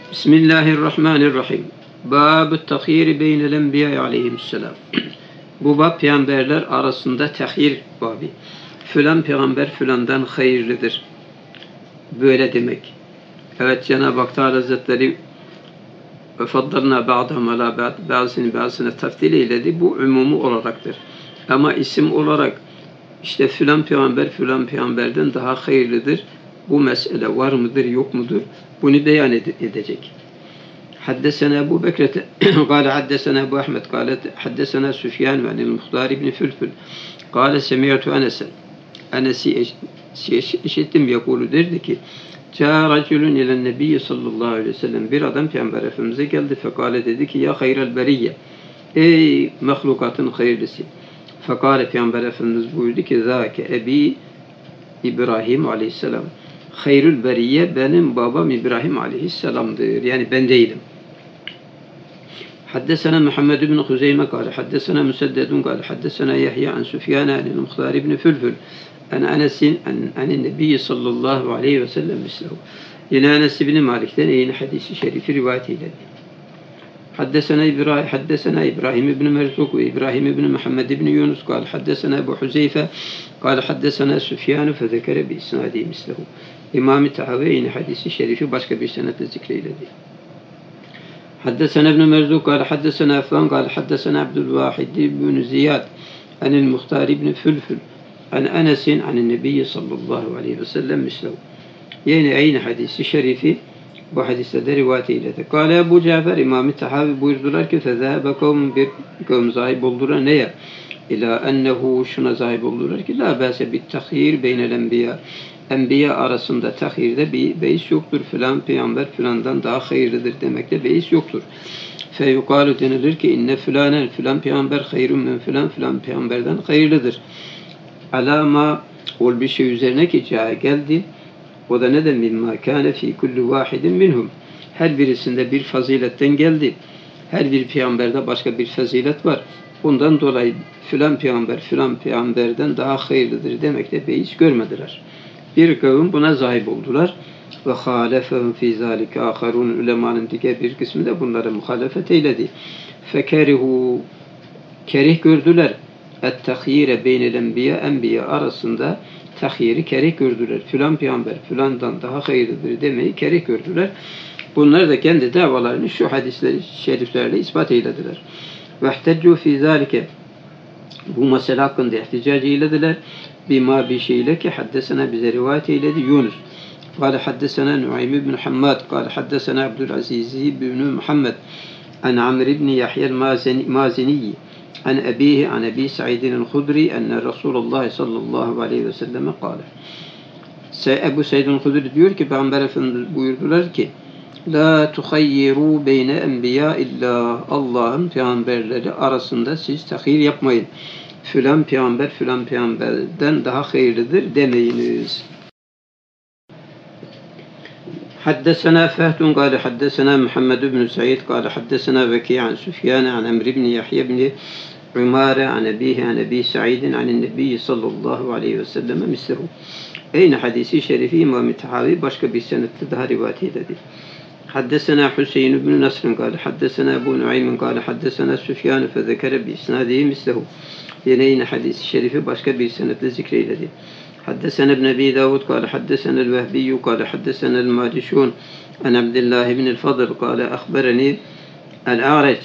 Bismillahirrahmanirrahim. Bab-ı tahyir beynel enbiya aleyhisselam. Bu bab peygamberler arasında tahyir babı. Filan peygamber filandan hayırlıdır. Böyle demek. Evet, Cenab-ı Hak Teala Hazretleri ve faddalna ba'dahum ala ba'd, bazısını tafdil eyledi. Bu umumu olaraktır. Ama isim olarak işte filan peygamber filan peygamberden daha hayırlıdır. Bu mesele var mıdır yok mudur? Bunu beyan edecek. حدثنا أبو بكرة قال حدثنا أبو أحمد قال حدثنا سفيان عن المختار بن فلفل قال سمعت أنسا Enes'i işittim yakulu derdi ki Ca raculun ilen nebiyye sallallahu aleyhi ve sellem, bir adam Peygamber Efendimiz'e geldi fekale dedi ki ya hayral beriyye, ey mahlukatın hayırlısı. Fekale Peygamber Efendimiz buyurdu ki zâke ebi İbrahim aleyhisselam, hayrül beriyye benim babam İbrahim aleyhisselamdır, yani ben değilim. حدثنا محمد بن خزيمة قال حدثنا مسدد قال حدثنا يحيى عن سفيان عن المختار بن فلفل عن أنس عن النبي صلى الله عليه وسلم مثله. Yine Enes bin Malik'ten yine hadisi şerifi rivayet eyledi. حدثنا إبراهيم بن مرزوق وإبراهيم بن محمد بن يونس قال حدثنا أبو حذيفة قال حدثنا سفيان فذكر بإسناده مثله. İmam-ı Tahavi yine hadisi şerifi başka bir senetle zikreyledi. حدثنا ابن مرزوق قال حدثنا عفان قال حدثنا عبد الواحد بن زياد عن المختار بن فلفل عن أنس عن النبي صلى الله عليه وسلم مثله. Yani aynı hadisi şerifi bu hadiste de rivayet eyledi. Kâle Ebu Cafer İmam-ı Tahavi buyurdular ki fezâbe kavm, bir kavm zahib oldular neye? İlâ ennehu, şuna zahib oldular ki la bâse bit tahyir beynel enbiya. Enbiya arasında tahyirde bir beis yoktur. Filan peygamber filandan daha hayırlıdır demekte beis yoktur. Feyukalu denilir ki inne filanen, filan peygamber hayrun min filan, filan peygamberden hayırlıdır. Alama, ol bir şey üzerine ki geldi. O da neden mimma kâne fî kulli vâhidin minhum. Her birisinde bir faziletten geldi. Her bir peygamberde başka bir fazilet var. Bundan dolayı filan peygamber filan peygamberden daha hayırlıdır demekte beis görmediler. Bir kavim buna zahip oldular. Ve halefehum fî zâlike âkharûn, ulemanın diğer bir kısmı da bunlara muhalefet eyledi. Fekerihu, kerih gördüler. Et-tahyire beynel enbiya, enbiya arasında tahyiri kerih gördüler. Filan peygamber filandan daha hayırlıdır demeyi kerih gördüler. Bunlar da kendi davalarını şu hadisleri şeriflerle ispat eylediler. Vehteccu fî zâlike, bu mesele hakkında ihticac eylediler. Bima bir şeyle ki haddesena, bize rivayet eyledi Yunus. Kâle haddesena Nuaym ibn Hammad kâle haddesena Abdülaziz ibn Muhammed an Amr ibn Yahya el-Mazini an abihi an Abi Sa'idin el-Hudri enne Resulullah sallallahu aleyhi ve sellem kâle. Ebu Sa'id el-Hudri diyor ki Peygamber Efendimiz buyurdular ki la tuhayyiru beyne enbiya illa, Allah'ın peygamberleri arasında siz tahyir yapmayın. Filan peygamber filan peygamberden daha hayırlıdır demeyiniz. Haddesena Fehtun kâle haddesena Muhammed ibn Said kâle haddesena Veki an Süfyan an Emr ibn Yahya ibn Umare an abihi an Abi Sa'idin an Nebi sallallahu aleyhi ve sellem mislehu. Aynı hadisi şerifi İmam-ı Tahavi başka bir senette daha rivayet eyledi. حدثنا حسين بن نصر قال حدثنا أبو نعيم قال حدثنا سفيان فذكر بإسناده مثله. Yine hadis-i şerifi başka bir senetle zikreyledi. حدثنا ابن أبي داود قال حدثنا الوهبي قال حدثنا الماجشون عن عبد الله بن الفضل قال أخبرني الأعرج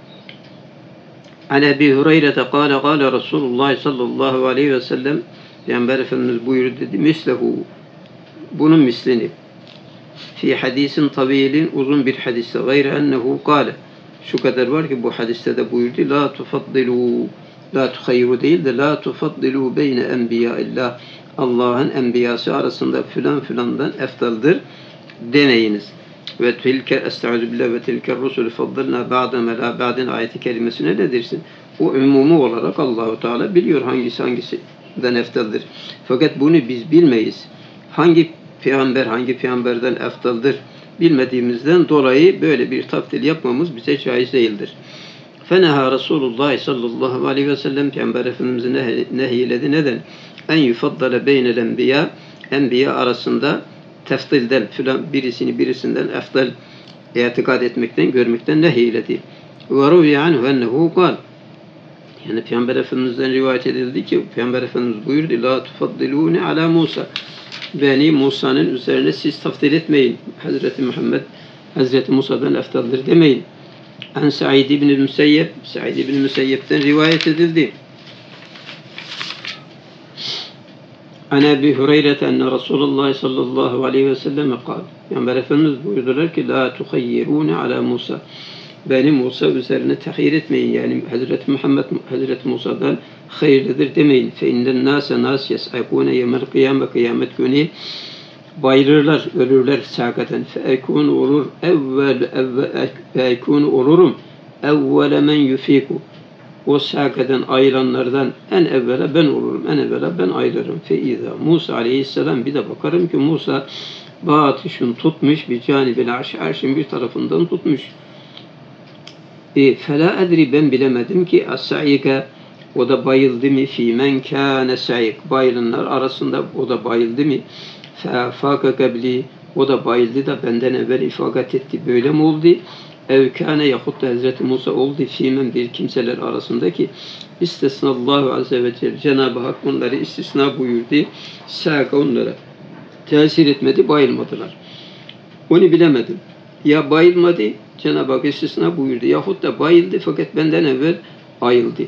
عن أبي هريرة قال قال رسول الله صلى الله عليه وسلم, Peygamber Efendimiz buyurdu dedi mislehu, bunun mislini fi hadisin tavilin, uzun bir hadiste, gayre ennehu kâle, şu kadar var ki bu hadiste de buyurdu la tufaddilu, la tuhayyiru değil de la tufaddilu beyne enbiya illah, Allah'ın enbiyası arasında filan filandan eftaldır demeyiniz. Ve tilke estaizu billah ve tilke rusulü faddalna ba'dem ala ba'din ayeti kelimesine ne dersin? O umumu olarak Allahu Teala biliyor hangisinden eftaldır. Fakat bunu biz bilmeyiz. Hangi peygamber hangi peygamberden eftaldır bilmediğimizden dolayı böyle bir taftil yapmamız bize caiz değildir. Feneha Resulullah sallallahu aleyhi ve sellem, Peygamber Efendimiz'i nehyiledi. Neden? En yufaddale beynel enbiya, enbiya arasında teftilden filan birisinden eftal İtikad etmekten, görmekten nehyiledi. Ve ruviye anhu ennehu kal. Yani Peygamber Efendimiz'den rivayet edildi ki Peygamber Efendimiz buyurdu: La tufaddilûne ala Musa. Beni Musa'nın üzerine siz tafdil etmeyin. Hazreti Muhammed Hazreti Musa'dan eftaldir demeyin. En Sa'id ibn Müseyyep, Sa'id ibn Müseyyep'ten rivayet edildi. An Ebi Hureyre enne Resulullah sallallahu aleyhi ve sellem kal. Peygamber Efendimiz buyurdular ki la tuhayyirûne ala Musa. Beni Musa üzerine tehir etmeyin. Yani Hazreti Muhammed Hazreti Musa'dan hayırlıdır demeyin. Fe innen nâse nâs yes'akûne yemel kıyame, kıyamet günü bayılırlar, ölürler sâkaten. Fe ekûnu olurum evvele men yufiku. O sâkaten ayrılanlardan en evvela ben olurum. En evvela ben ayrılırım. Fe izâ Musa aleyhisselam, bir de bakarım ki Musa batişun tutmuş bir canibil arşın bir tarafından tutmuş. Fela edri, ben bilemedim ki as-sa'ika, o da bayıldı mı, fi men kâne sa'ik, bayılanlar arasında o da bayıldı mı, fâka kabli, o da bayıldı da benden evvel ifakat etti, böyle mi oldu? Ev kâne, yahut da Hazreti Musa oldu, fi men, bir kimseler arasındaki istisnallahu azze ve celle, Cenab-ı Hak onları istisna buyurdu, sa'ka, onlara tesir etmedi, bayılmadılar. Onu bilemedim. Ya bayılmadı, Cenab-ı Hak istisna buyurdu, yahut da bayıldı fakat benden evvel ayıldı.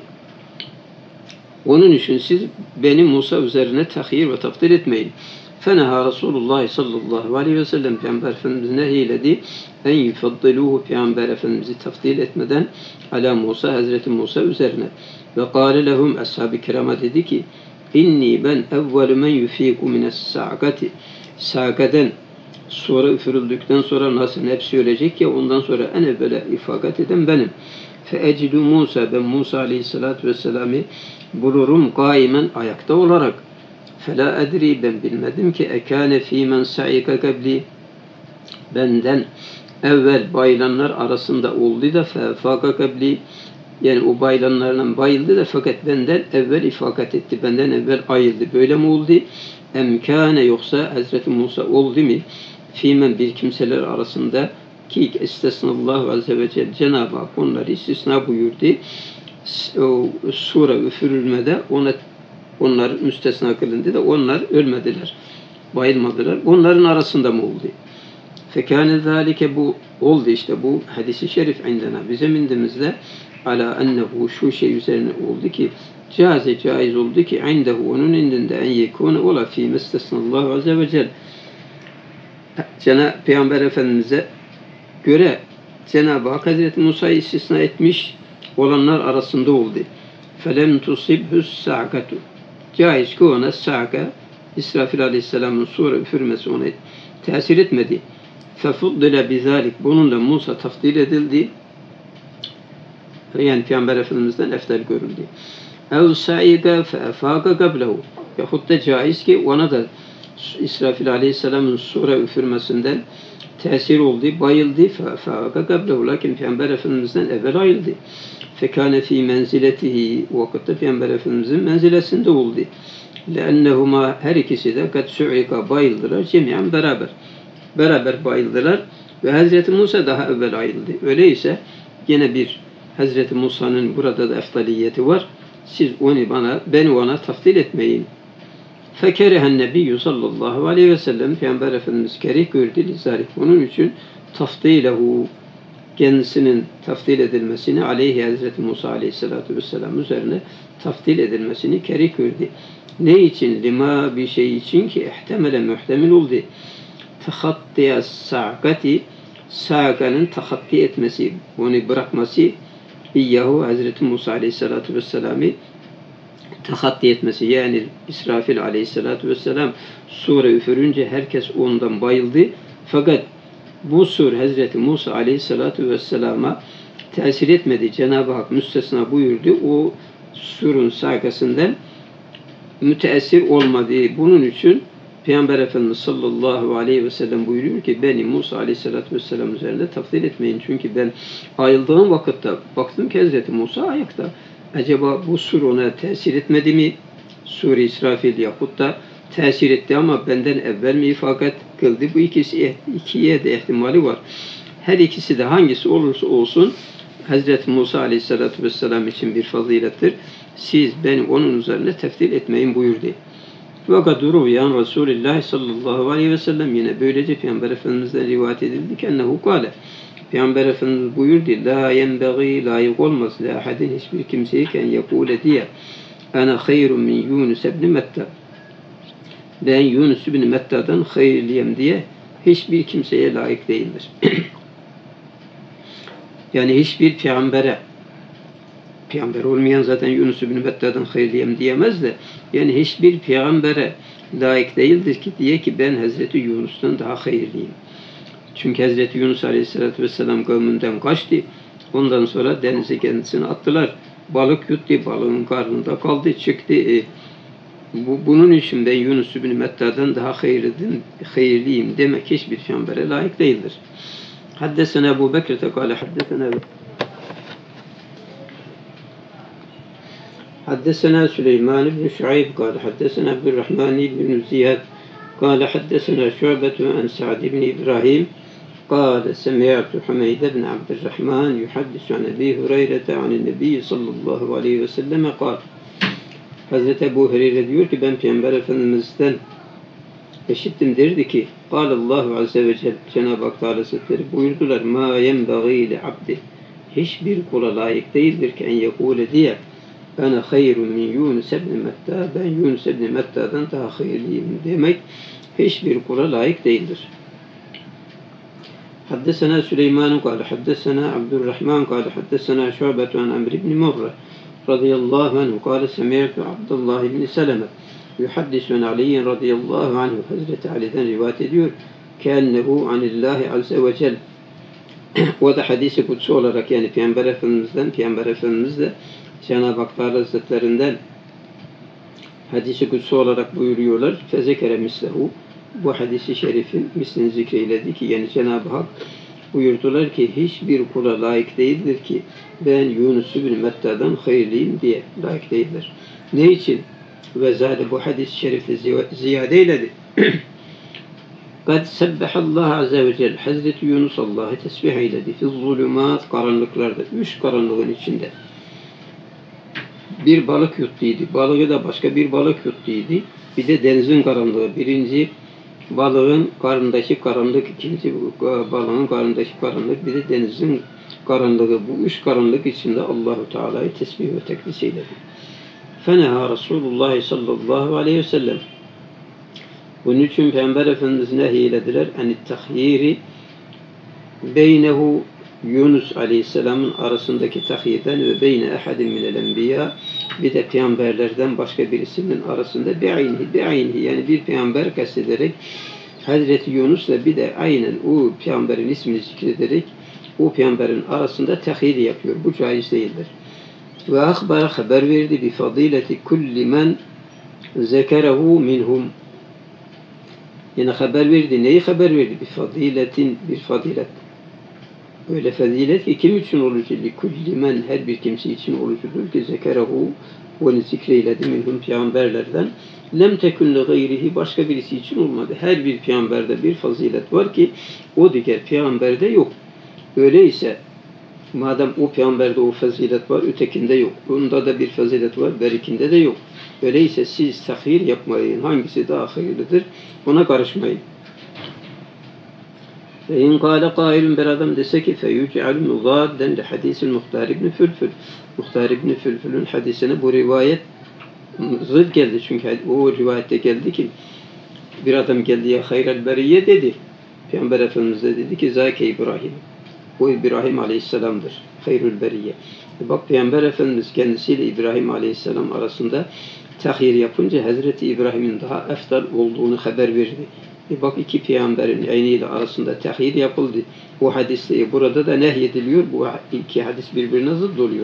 Onun için siz beni Musa üzerine tahir ve tafdil etmeyin. Feneha Resulullah sallallahu aleyhi ve sellem, Peygamber Efendimiz nehyiledi en yufaddiluhu, Peygamber Efendimiz'i tafdil etmeden ala Musa, Hazreti Musa üzerine. Ve kâle lehum, ashab-ı kirama dedi ki inni, ben evvelü men yufiku mines sa'kati, sa'kaden sonra üfürüldükten sonra nasıl hepsi ölecek ya, ondan sonra en evvela ifakat eden benim. Feecidu Musa, ben Musa aleyhissalatü vesselam'ı bulurum kaimen, ayakta olarak. Fela edri, ben bilmedim ki ekâne fîmen sa'ika kabli, benden evvel bayılanlar arasında oldu da fefâka kabli, yani o bayılanlarla bayıldı da fakat benden evvel ifakat etti, benden evvel ayıldı, böyle mi oldu? Emkâne, yoksa Hazreti Musa oldu mu? Fîmen, bir kimseler arasında ki istesnallahu azze ve celle, Cenab-ı Hak onları istisna buyurdu. O sura üfürülmede onlar müstesna kılındı da onlar ölmediler, bayılmadılar. Onların arasında mı oldu? Fekâne zâlike, bu oldu işte, bu hadis-i şerif indena, bizim indimizde ala ennehu, şu şey üzerine oldu ki caiz oldu ki indehu, onun indinde en yekûne ola fî mestesnallahu azze ve celle, Peygamber Efendimiz'e göre Cenab-ı Hak Hazreti Musa'yı istisna etmiş olanlar arasında oldu. فَلَمْ تُصِبْهُ السَّعْكَةُ, caiz ki ona sa'ka, İsrafil Aleyhisselam'ın sura üfürmesi ona tesir etmedi. فَفُضِّلَ بِذَٰلِكَ, bununla Musa tafdil edildi. Yani Peygamber Efendimiz'den eftal görüldü. اَوْ سَعِيكَ فَاَفَاكَ قَبْلَهُ, yahut da caiz ki ona da İsrafil Aleyhisselam'ın sura üfürmesinden tesir oldu, bayıldı. فَاَفَاكَ قَبْلَهُ, lakin Peygamber Efendimiz'den evvel ayıldı. فَكَانَ ف۪ي مَنْزِلَتِهِ, o vakitte Peygamber Efendimiz'in menzilesinde oldu. لَاَنَّهُمَا, her ikisi de قَدْ سُعِقَ, bayıldılar, cemiyen beraber bayıldılar ve Hazreti Musa daha evvel ayıldı. Öyleyse yine bir Hazreti Musa'nın burada da eftaliyeti var. Siz beni ona tafdil etmeyin. Fekerehen nebiyyü sallallahu aleyhi ve sellem, Peygamber Efendimiz kerih gördü lizalik, onun için tafdilehu, kendisinin tafdil edilmesini, aleyhi Hazreti Musa aleyhissalatu vesselam üzerine tafdil edilmesini kerih gördü. Ne için? Lima, bir şey için ki ihtemele, muhtemel oldu. Tahattiyas sa'kati, sa'kanın tahatti etmesi, onu bırakması, İyyahu, Hazreti Musa aleyhissalatu vesselam'ı tahatti etmesi, yani İsrafil aleyhissalatu vesselam sure üfürünce herkes ondan bayıldı. Fakat bu sur Hazreti Musa aleyhissalatu vesselama tesir etmedi. Cenab-ı Hak müstesna buyurdu. O surun sakasından müteessir olmadı. Bunun için Peygamber Efendimiz sallallahu aleyhi ve sellem buyuruyor ki beni Musa aleyhissalatu vesselam üzerinde tafdil etmeyin. Çünkü ben ayıldığım vakitte baktım ki Hazreti Musa ayakta. Acaba bu sur ona tesir etmedi mi? Sur-i İsrafil yahut da tesir etti ama benden evvel mi ifakat kıldı? Bu ikiye de ihtimali var. her ikisi de hangisi olursa olsun Hazreti Musa Aleyhisselatü Vesselam için bir fazilettir. Siz beni onun üzerine tefdil etmeyin buyurdu. Ve kaduru yan Resulullah sallallahu aleyhi ve sellem yine böylece Peygamber Efendimiz'den rivayet edildi ki ennehu kâle. Peygamber Efendimiz buyurdu. La yenbeği layık olmaz. La ahadin hiçbir kimseye ken yekule diye. Ana hayrun min Yunus ibn Metta. Ben Yunus ibn Metta'dan hayırlıyım diye hiçbir kimseye layık değildir. Yani hiçbir peygamber olmayan zaten Yunus ibn Metta'dan hayırlıyım diyemez de yani hiçbir peygambere layık değildir ki diye ki ben Hazreti Yunus'tan daha hayırlıyım. Çünkü Hazreti Yunus Aleyhisselatü Vesselam kavminden kaçtı. Ondan sonra denize kendisini attılar. Balık yuttu, balığın karnında kaldı, çıktı. Bunun için ben Yunus ibn Metta'dan daha hayırlıyım demek hiçbir peygambere layık değildir. Haddesena Ebu Bekir'te kâle حدثنا سليمان بن شعيب قال حدثنا عبد الرحمن بن زياد قال حدثنا شعبة عن سعد بن إبراهيم قال سمعت حميد بن عبد الرحمن يحدث عن أبي هريرة عن النبي صلى الله عليه وسلم قال Hazreti Ebu Hureyre diyor ki ben Peygamber Efendimiz'den işittim derdi ki قال الله Azze ve Celle Cenab-ı Hak Teala Hazretleri buyurdular ma yenbeği li abdi hiçbir kula layık değildir ki en yekule diye ana hayrun min Yunus ibn Metta ben Yunus ibn Metta'dan daha hayırlıyım demek hiçbir kula layık değildir. Haddesena Süleyman قال حدثنا عبد الرحمن قال حدثنا شعبة عن عمرو بن مرة رضي الله عنه قال سمعت عبد الله بن سلمة يحدث عن علي رضي الله عنه Hazreti Ali'den rivayet ediyor kennehu anillahi azze ve cel o da hadisi kutsu olarak yani Peygamber Efendimiz de Cenab-ı Hak Hazretlerinden hadisi kutsu olarak buyuruyorlar fezekere mislehu bu hadisi şerifin mislini zikreyledi ki yani Cenab-ı Hak buyurdular ki hiçbir kula layık değildir ki ben Yunus ibn Metta'dan hayırlıyım diye layık değildir. Ne için? Ve zade bu hadis-i şerifte ziyade eyledi. Kad sebbehallahu azze ve celle Hazreti Yunus Allah'ı tesbih eyledi. Fi zulümat karanlıklarda, üç karanlığın içinde. Bir balık yuttuydu. Balığı da başka bir balık yuttuydu. Bir de denizin karanlığı. Birinci balığın karnındaki karanlık, ikinci balığın karnındaki karanlık, bir de denizin karanlığı. Bu üç karanlık içinde Allahu Teala'yı tesbih ve tekdis eyledi. Feneha Resulullah sallallahu aleyhi ve sellem. Bunun için Peygamber Efendimiz nehyelediler. En-tahyiri beynehu Yunus Aleyhisselam'ın arasındaki tahyirden ve beyne ehadin minel enbiya bir de peygamberlerden başka birisinin arasında bi'aynihi yani bir peygamber kastederek Hazreti Yunus'la bir de aynen o peygamberin ismini zikrederek o peygamberin arasında tahyir yapıyor. Bu caiz değildir. Ve akbara haber verdi bi fadileti kulli men zekerehu minhum. Yani haber verdi. Neyi haber verdi? Bir faziletin, bir fazilet. Öyle fazilet ki kim için olucu? Kulli men her bir kimse için olucudur ki zekerehu onu zikreyledi minhum peygamberlerden. Lem tekun gayrihi başka birisi için olmadı. Her bir peygamberde bir fazilet var ki o diğer peygamberde yok. Öyleyse madem o peygamberde o fazilet var, ötekinde yok. Bunda da bir fazilet var, berikinde de yok. Öyleyse siz tahyir yapmayın. Hangisi daha hayırlıdır? Ona karışmayın. Ve in kâle kâilun bir adam dese ki feyuc'alü muzâdden li hadisil Muhtar ibn Fülfül. Muhtar ibn Fülfül'ün hadisine bu rivayet zıt geldi. Çünkü o rivayette geldi ki bir adam geldi ya hayrel beriyye dedi. Peygamber Efendimiz de dedi ki zâke İbrahim. O İbrahim Aleyhisselam'dır. Hayrül beriyye. Bak Peygamber Efendimiz kendisiyle İbrahim Aleyhisselam arasında tahyir yapınca Hazreti İbrahim'in daha efdal olduğunu haber verdi. Bak iki peygamberin aynıyla arasında tahyir yapıldı. Bu hadiste burada da nehyediliyor. Bu iki hadis birbirine zıt oluyor.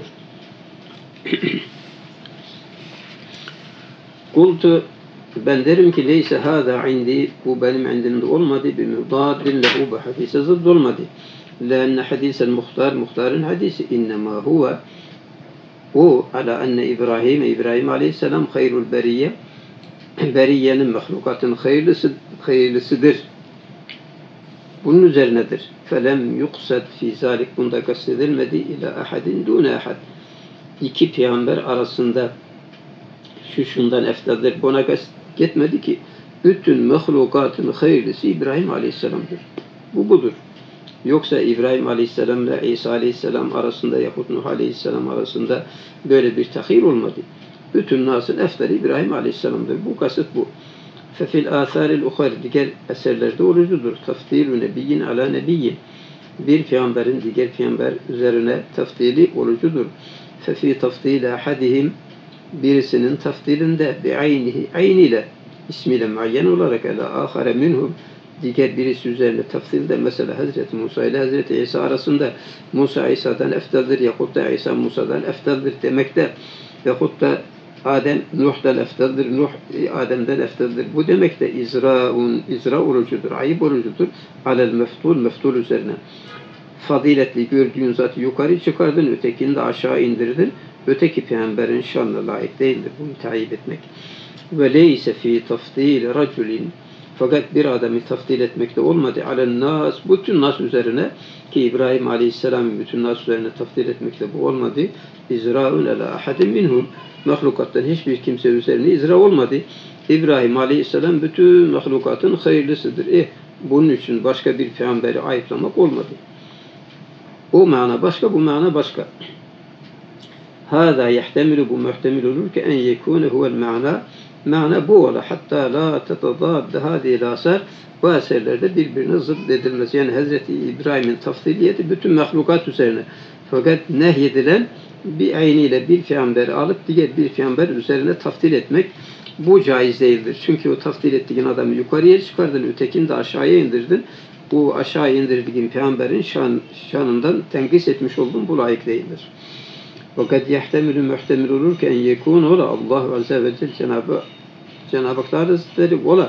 Kultu ben derim ki leyse hâzâ indi bu benim indimde olmadı. Bir müdâdin lehu bu hadise zıt olmadı. لأن حديث المختار hadisi إنما هو o ala enne İbrahim Aleyhisselam hayrul beriyye beriyyenin mahlukatın hayırlısıdır. bunun üzerinedir. Felem yuksad fi zalik, bunda kastedilmedi ila ahadin dune ahad. İki peygamber arasında şu şundan eftaldir. Buna kastetmedi ki bütün mahlukatın hayırlısı İbrahim Aleyhisselam'dır. Bu budur. Yoksa İbrahim Aleyhisselam ile İsa Aleyhisselam arasında yahut Nuh Aleyhisselam arasında böyle bir tahir olmadı. Bütün nasıl eftali İbrahim Aleyhisselam'dır. Bu kasıt bu. Fefil âthâril ukhar, diğer eserlerde olucudur. Tafdîlü nebiyyin ala nebiyyin. Bir peygamberin diğer peygamber üzerine tafdili olucudur. Fefi tafdîle ahadihim, birisinin tafdilinde ayniyle, ismiyle muayyen olarak ala ahare minhum, diğer birisi üzerine tafsilde, mesela Hazreti Musa ile Hazreti İsa arasında Musa İsa'dan eftaldir yahut da İsa Musa'dan eftaldir demekte, yahut da Adem Nuh'dan eftaldir, Nuh Adem'den eftaldir. Bu demek de izra orucudur, ayıp orucudur. Alel meftul üzerine. Faziletli gördüğün zatı yukarı çıkardın, ötekini de aşağı indirdin. Öteki peygamberin şanına layık değildir bunu tayyip etmek. Ve leyse fi tafdil raculin, fakat bir adamı tafdil etmekte olmadı. Alen nas, bütün nas üzerine, ki İbrahim Aleyhisselam'ın bütün nas üzerine tafdil etmekte bu olmadı. İzra'un ala ahadin minhum, mahlukattan hiçbir kimse üzerine izra olmadı. İbrahim Aleyhisselam bütün mahlukatın hayırlısıdır. Bunun için başka bir peygamberi ayıplamak olmadı. O mana başka, bu mana başka. Hâzâ yehtemilu, bu muhtemel olur ki en yekûne huvel ma'na, mana bu ola. Hatta la tetadâdde hâzîl asar, bu eserlerde birbirine zıt edilmez. Yani Hazreti İbrahim'in tafdiliyeti bütün mahlukat üzerine. Fakat nehyedilen bir ayniyle bir peygamberi alıp diğer bir peygamber üzerine tafdil etmek, bu caiz değildir. Çünkü o tafdil ettiğin adamı yukarıya çıkardın, ötekini de aşağıya indirdin. Bu aşağı indirdiğin peygamberin şanından tenkis etmiş oldun, bu layık değildir. Fakat yehtemilü muhtemel olur ki en yekûn ola Allahu Azze ve Celle, Cenab-ı Hak Hazretleri ola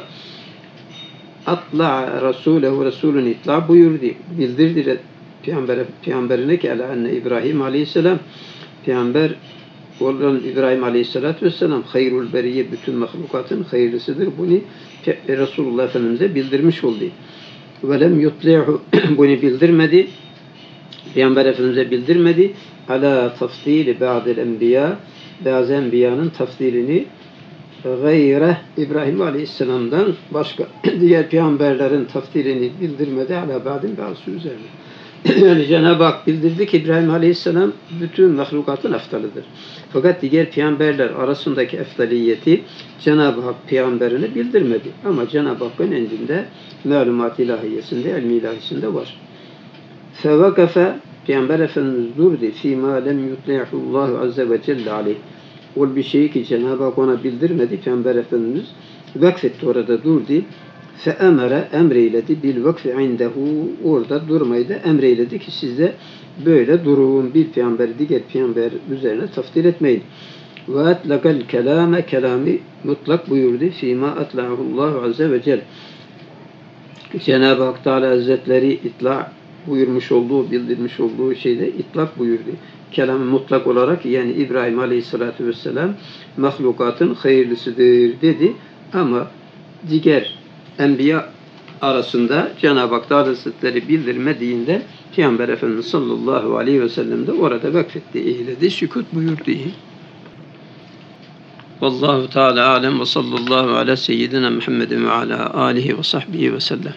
atla Resulehu, Resulün itla buyurdu, bildirdi peygamberine ki ala enne İbrahim Aleyhisselam, peygamber olan İbrahim Aleyhisselatü Vesselam hayrul beriye, bütün mahlukatın hayırlısıdır. Bunu Resulullah Efendimiz'e bildirmiş oldu. Ve lem yutli'hu, bunu bildirmedi, Peygamber Efendimiz'e bildirmedi. Ala tafdili ba'dil enbiya, bazı enbiyanın tafdilini gayre İbrahim Aleyhisselam'dan başka diğer peygamberlerin tafdilini bildirmedi. Ala ba'din bazı üzerine. Yani Cenab-ı Hak bildirdi ki İbrahim Aleyhisselam bütün mahlukatın eftalıdır. Fakat diğer peygamberler arasındaki eftaliyeti Cenab-ı Hak peygamberine bildirmedi. Ama Cenab-ı Hakk'ın indinde malumat ilahiyesinde, ilmi ilahisinde var. Fevakafe, Peygamber Efendimiz durdu. Fîmâ lem yutli'hullahu azze ve celle aleyh. O bir şeyi ki Cenab-ı Hak ona bildirmedi. Peygamber Efendimiz vakfetti, orada durdu. Feemere, emreyledi. Bil vakfi indehu, orada durmayı da emreyledi ki siz de böyle durun. Bir peygamberi diğer peygamber üzerine tafdil etmeyin. Ve etlakal kelame, kelami mutlak buyurdu. Fîmâ atla'hullahu azze ve celle. Cenab-ı Hak Teala Hazretleri itla buyurmuş olduğu, bildirmiş olduğu şeyde itlak buyurdu. Kelam mutlak olarak, yani İbrahim Aleyhisselatü Vesselam mahlukatın hayırlısıdır dedi. Ama diğer enbiya arasında Cenab-ı Hak Teala Hazretleri bildirmediğinde Peygamber Efendimiz sallallahu aleyhi ve sellem de orada vakfetti, eyledi, sükut buyurdu. Vallahu Teala alem ve sallallahu ala seyyidina Muhammedin ve ala alihi ve sahbihi ve sellem.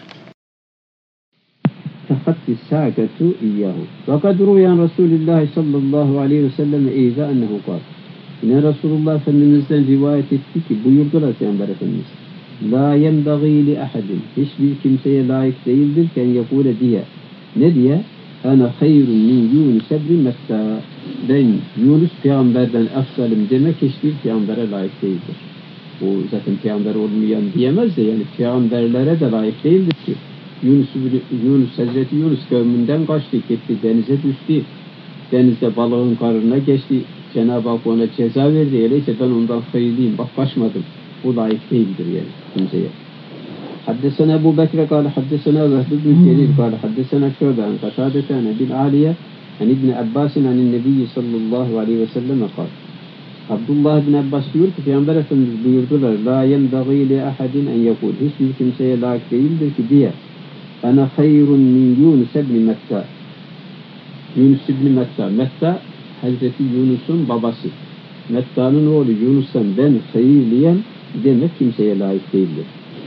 تخطي الساعة إياه وقد روي عن رسول الله صلى الله عليه وسلم إذا أنه قال yine Resulullah Efendimiz'den rivayet etti ki buyurdular Peygamber Efendimiz la yenbagî li ahadin, hiçbir kimseye layık değildir ki yakule diye, ne diye? Ana hayrun min Yunus ebni Metta, ben Yunus peygamberden efsalim demek hiçbir peygambere layık değildir. Bu zaten peygamber olmayan diyemez de, yani peygamberlere de layık değildir ki. Hazreti Yunus kavminden kaçtı, gitti, denize düştü. Denizde balığın karnına geçti. Cenab-ı Hak ona ceza verdi. Öyleyse ben ondan hayırlıyım, bak kaçmadım. Bu layık değildir yani kimseye. Haddesena Ebu Bekre kâle haddesena Vehb ibn Cerir kâle haddesena Şöbe an Katâdete an Ebil Aliye an İbni Abbasin anin Nebiyyi sallallahu aleyhi ve selleme kâle. Abdullah ibn Abbas diyor ki Peygamber Efendimiz buyurdular la yenbagî li ahadin en yekûl, hiçbir kimseye layık değildir ki diye ana hayrun min Yunus ibn Metta. Yunus ibn Metta. Metta Hazreti Yunus'un babası. Metta'nın oğlu Yunus'tan ben hayırlıyım demek kimseye layık değildir.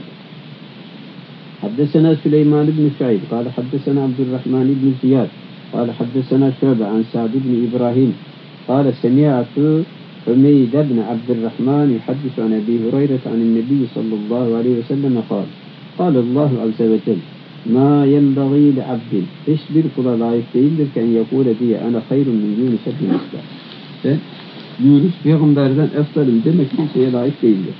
Haddesena Süleyman ibn Şuayb. Kale haddesena Abdurrahman ibn Ziyad. Kale haddesena Şöbe an Sa'd ibn İbrahim. Kale semi'atu Hümeyd ibn Abdurrahman yuhaddisu an Ebi Hureyre anin Nebi sallallahu aleyhi ve sellem kâle. Kâle Allahu azze ve celle. Ma yenbagî li abdin. Hiçbir kula layık değildir ki en yekûle diye ana hayrun min Yunus ibn Metta. Ve Yunus peygamberden eftalim demek kimseye layık değildir.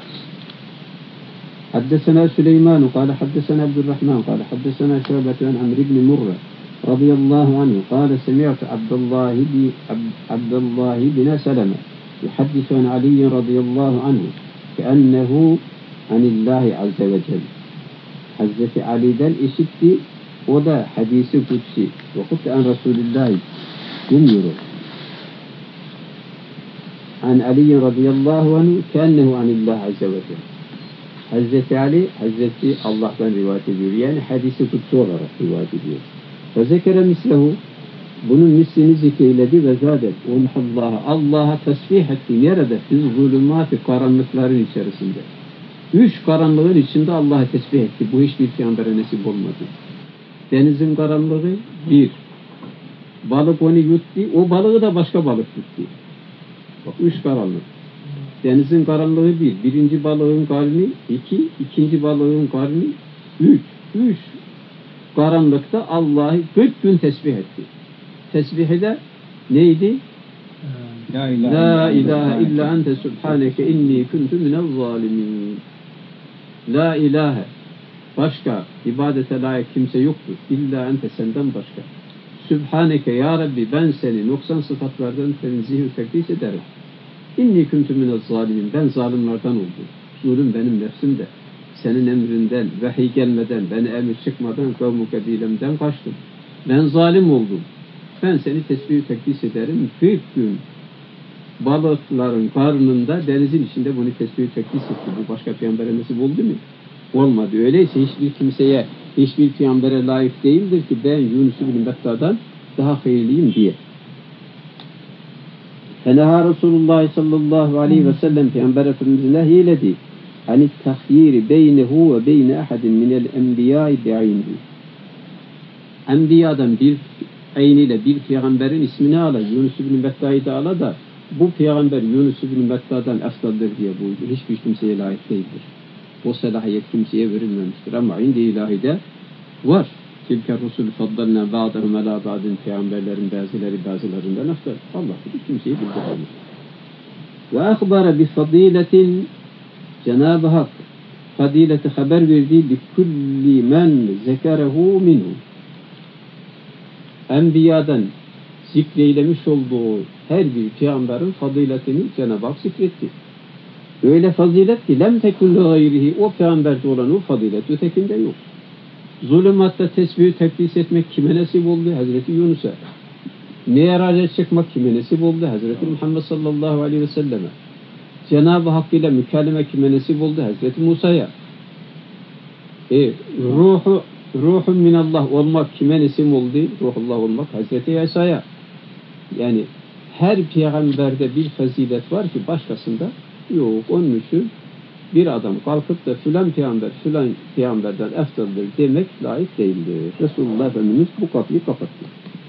Haddesena Süleyman kâle haddesena Abdurrahman kâle haddesena Şöbet an Amr ibn Murre radıyallahu anhu kâle semi'tu Abdullah bin Seleme yuhaddisu an Ali radıyallahu anhu ke'ennehu anillahi azze ve celle. Hazreti Ali'den işitti. O da hadisi kutsi. Ve kutte an Resulullah demiyor. An Ali radıyallahu anhu ke'ennehu anillahi azze ve celle. Hazreti Ali, Hazreti Allah'tan rivayet ediyor. Yani hadisi kutsi olarak rivayet ediyor. Ve zekere mislehu, bunun mislini zikreyledi ve zadet. Allah'a tesbih etti. Nerede? Biz zulümati karanlıkların içerisinde. 3 karanlığın içinde Allah'a tesbih etti. Bu hiçbir peygambere nasip olmadı. Denizin karanlığı 1. Balık onu yuttu. O balığı da başka balık tuttu. Bak 3 karanlık. Denizin karanlığı 1. Birinci balığın karnı 2. İkinci balığın karnı 3. 3 karanlıkta Allah'ı 40 gün tesbih etti. Tesbihi de neydi? La ilahe illa ente subhaneke inni kuntu minel zalimin. La ilahe. Başka ibadete layık kimse yoktur. İlla ente senden başka. Sübhaneke ya Rabbi ben seni noksan sıfatlardan tenzih ve tekdis ederim. İnni kuntu minel zalimin. Ben zalimlerden oldum. Zulüm benim nefsimde. Senin emrinden, vahiy gelmeden, beni emir çıkmadan kavmu kabilemden kaçtım. Ben zalim oldum. Ben seni tesbih tekdis ederim. 40 gün balıkların karnında, denizin içinde bunu tesbih tekdis etti. Bu başka peygambere nasip oldu mu? Olmadı. Öyleyse hiçbir kimseye, hiçbir peygambere layık değildir ki ben Yunus ibn Metta'dan daha hayırlıyım diye. Feneha Resulullah sallallahu aleyhi ve sellem Peygamber Efendimiz'in nehyeledi. Hani tahyiri beynehu ve beyne ahadin minel enbiyai bi'aynihi. Enbiyadan bir ayniyle bir peygamberin ismini ala, Yunus ibn Metta'yı da ala da bu peygamber Yunus ibn Metta'dan eftaldir diye buyurdu. Hiçbir kimseye layık değildir. O selahiyet kimseye verilmemiştir. Ama indi ilahide var. Tilke Rusul faddalna ba'dahum ala ba'din, peygamberlerin bazılarından eftal. Allah hiç kimseyi bildirmemiş. Ve akhbara bi fadiletin, Cenab-ı Hak fadileti haber verdiği bi kulli men zekerehu minhu. Enbiyadan zikreylemiş olduğu her bir peygamberin faziletini Cenab-ı Hak zikretti. Öyle fazilet ki lem tekun gayrihi, o peygamberde olan o fazilet ötekinde yok. Zulümatta tesbih tekdis etmek kime nasip oldu? Hazreti Yunus'a. Mi'raca çıkmak kime nasip oldu? Hazreti Muhammed sallallahu aleyhi ve selleme. Cenab-ı Hak ile mükelleme kime nasip oldu? Hazreti Musa'ya. Ruhun minallah olmak kime nasip oldu? Ruhullah olmak Hazreti İsa'ya. Yani her peygamberde bir fazilet var ki başkasında yok. Onun için bir adam kalkıp da filan peygamberden eftaldir demek layık değildir. Resulullah Efendimiz bu kapıyı kapattı.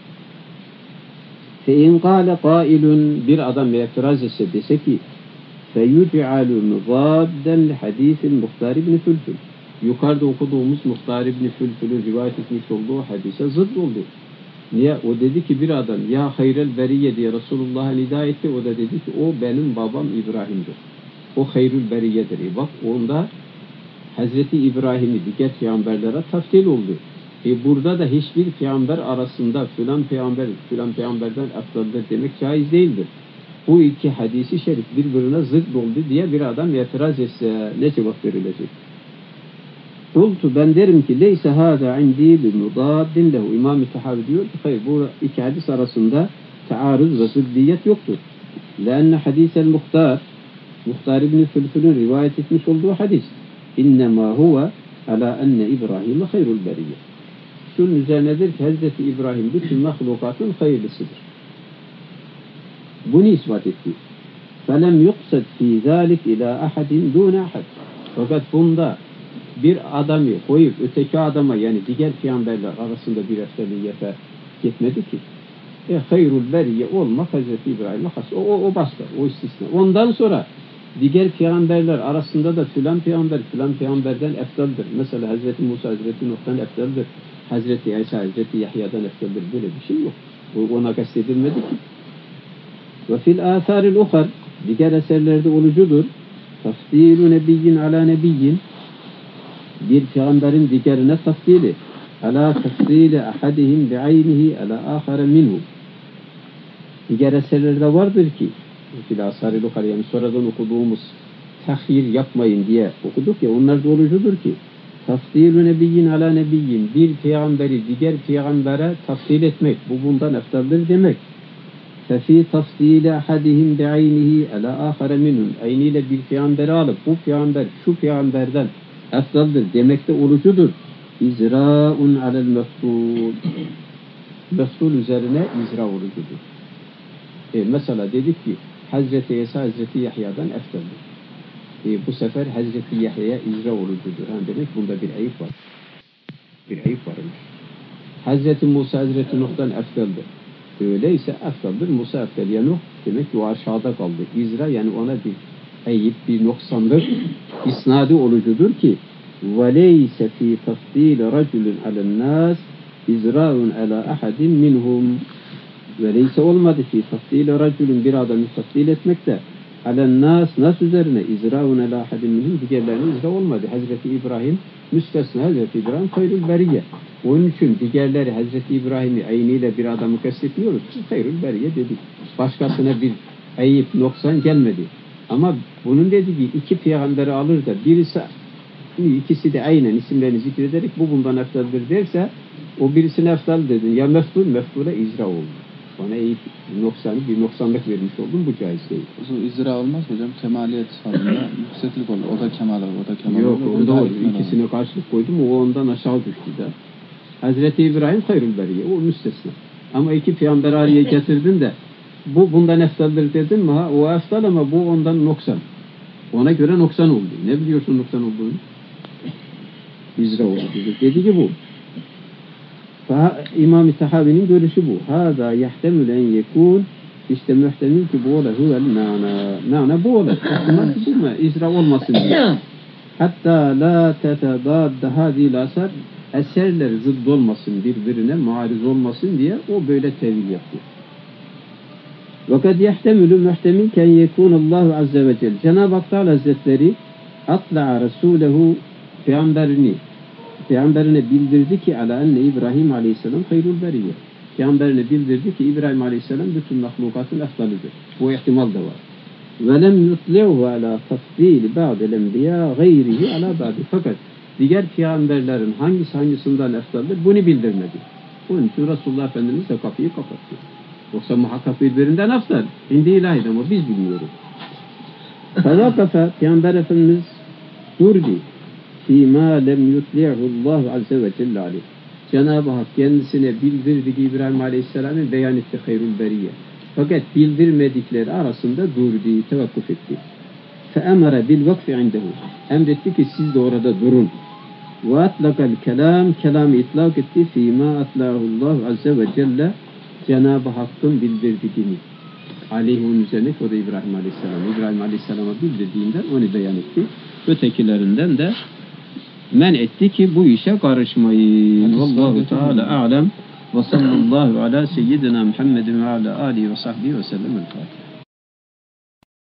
فَاِنْ قَالَ قَائِلٌ, bir adam itiraz etse dese ki فَيُجْعَلُ مُضَادًا لِحَد۪يثِ الْمُخْتَارِ بْنِ فُلْفُلْ, yukarıda okuduğumuz Muhtar İbni Fülfül'ün rivayet etmiş olduğu hadise zıt oldu. Niye? O dedi ki bir adam ya hayrel beriye diye Resulullah'a nida etti. O da dedi ki o benim babam İbrahim'dir. O hayrül beriyedir. Bak onda Hazreti İbrahim'i diğer peygamberlere taftil oldu. Burada da hiçbir peygamber arasında filan peygamberden eftaldir demek caiz değildir. Bu iki hadisi şerif birbirine zıt oldu diye bir adam itiraz etse ne cevap verilecek? Kultu, ben derim ki leyse hâdâ indî bi mudaddin lehu. İmam-ı Tahavi diyor ki hayır, bu iki hadis arasında taarruz ve zıddiyet yoktur. Leenne hadisel Muhtar İbn-i Fülfül'ün rivayet etmiş olduğu hadis innemâ huve ala enne İbrahim'e hayrul beriyye. Şunun üzerinedir ki Hazreti İbrahim bütün mahlukatın hayırlısıdır. Bunu ispat etti. فَلَمْ يُقْسَدْ ف۪ي ذَٰلِكْ اِلَى اَحَدٍ دُونَ اَحَدٍ. Fakat bunda bir adamı koyup öteki adama yani diğer peygamberler arasında bir eftaliyete gitmedi ki. Hayrul beriye olmak Hazreti İbrahim'e has. O başka, o istisna. Ondan sonra diğer peygamberler arasında da filan peygamberden eftaldir. Mesela Hazreti Musa, Hazreti Nuh'tan eftaldir. Hazreti İsa, Hazreti Yahya'dan eftaldir. Böyle bir şey yok. Ona kastedilmedi ki. Ve fil âthâril ukhar, diğer eserlerde olucudur. Tafdîlu nebiyyin ala nebiyyin, bir peygamberin diğerine tafdili. Ala tafdili ahadihim bi'aynihi ala âkhare minhu. Diğer eserlerde vardır ki, fil âthâril ukhar, yani sonradan okuduğumuz tahhir yapmayın diye okuduk ya, onlar da olucudur ki, tafdîlu nebiyyin ala nebiyyin, bir peygamberi diğer peygambere tafdil etmek, bu bundan eftaldir demek. فَفِي تَفْضِيلِ اَحَدِهِمْ بِعَيْنِهِ اَلَا آخَرَ مِنْهُمْ, ayniyle bir peygamberi alıp bu peygamber şu peygamberden eftaldir demekte orucudur. İzra'un alel meftul, meftul üzerine izra orucudur. Mesela dedik ki Hazreti İsa Hazreti Yahya'dan eftaldir. Bu sefer Hazreti Yahya'ya izra orucudur. Demek bunda bir ayıp var. Bir ayıp varmış. Hazreti Musa Hazreti Nuh'dan eftaldir. Öyleyse eftaldir, Musa eftal ya Nuh, demek ki o aşağıda kaldı. İzra yani ona bir ayıp, bir noksandır. İsnadı olucudur ki وَلَيْسَ ف۪ي تَفْضِيلِ رَجُلٍ عَلَى النَّاسِ اِزْرَاءٌ عَلَى أَحَدٍ مِنْهُمْ. Veleyse olmadı ki tafdil raculun, bir adamı tafdil etmekte alen nas üzerine izraun ala ahadin minhum, diğerlerine izra olmadı. Hazreti İbrahim müstesna, Hazreti İbrahim hayrul beriye. Onun için diğerleri Hazreti İbrahim'i ayniyle bir adamı kastetmiyoruz. Hayrul beriye dedik. Başkasına bir ayıp, noksan gelmedi. Ama bunun dediği iki peygamberi alır da birisi, ikisi de aynen isimlerini zikrederek bu bundan eftaldir derse, o birisine eftal dedin. Ya meftule izra oldu. Bana eğip bir noksanlık vermiş oldum, bu caiz değil. O izra olmaz hocam, kemaliyet halinde yükseklik olur. O da kemal olur, Yok, onda olur. İkisine karşılık koydum, o ondan aşağı düştü de. Hazreti İbrahim hayrul beriye, o müstesna. Ama iki peygamber araya getirdin de, bu bundan eftaldir dedin mi? O eftal ama bu ondan noksan. Ona göre noksan oldu. Ne biliyorsun noksan olduğunu? İzra oldu. Dediği bu. İmam-ı Tahavi'nin görüşü bu. Hâzâ yahtemül en yekûn, işte muhtemel ki bu ola huvel ma'na bu ola. İzra olmasın diye. Hatta la tetedâdde hâzîl asar, eserler zıdd olmasın, birbirine muariz olmasın diye o böyle tevil yapıyor. Fakat yahtemülü muhtemilken yekûnallahu azze ve celle. Cenab-ı Hak Teala Hazretleri atla'a Resulehu, Peygamberine bildirdi ki ala enne İbrahim Aleyhisselam hayrul beriye. Peygamberine bildirdi ki İbrahim Aleyhisselam bütün mahlukatın eftalıdır. Bu ihtimal da var. Ve lem yutli'hu ala tafdili ba'del enbiya gayrihi ala ba'di. Fakat diğer peygamberlerin hangisinden eftaldır bunu bildirmedi. Onun için Resulullah Efendimiz de kapıyı kapattı. Yoksa muhakkak birbirinden eftal. İndi ilahiydi ama biz bilmiyoruz. Fevakafe Peygamber Efendimiz durdu. فِيمَا لَمْ يُطْلِعُ اللّٰهُ عَزَّ وَجَلَّ عَلَيْهِ. Cenab-ı Hak kendisine bildirdi ki İbrahim Aleyhisselam'ı beyan etti hayrul beriye. Fakat bildirmedikleri arasında durdu, tevakkuf etti. فَاَمَرَ بِالْوَقْفِ عِنْدَهُ. Emretti ki siz de orada durun. وَاَطْلَقَ الْكَلَامِ Kelamı itlak etti. فِيمَا أَطْلَعُ اللّٰهُ عَزَّ وَجَلَّ. Cenab-ı Hakk'ın bildirdiğini. Aleyhi onun üzerine, o da İbrahim Aleyhisselam. İbrahim Aleyhisselam'a bildirdiğinden onu beyan etti. Ötekilerinden de men etti ki bu işe karışmayın. Vallahu Teala a'lem ve sallallahu ala seyyidina Muhammedin ve ala alihi ve sahbihi ve sellem.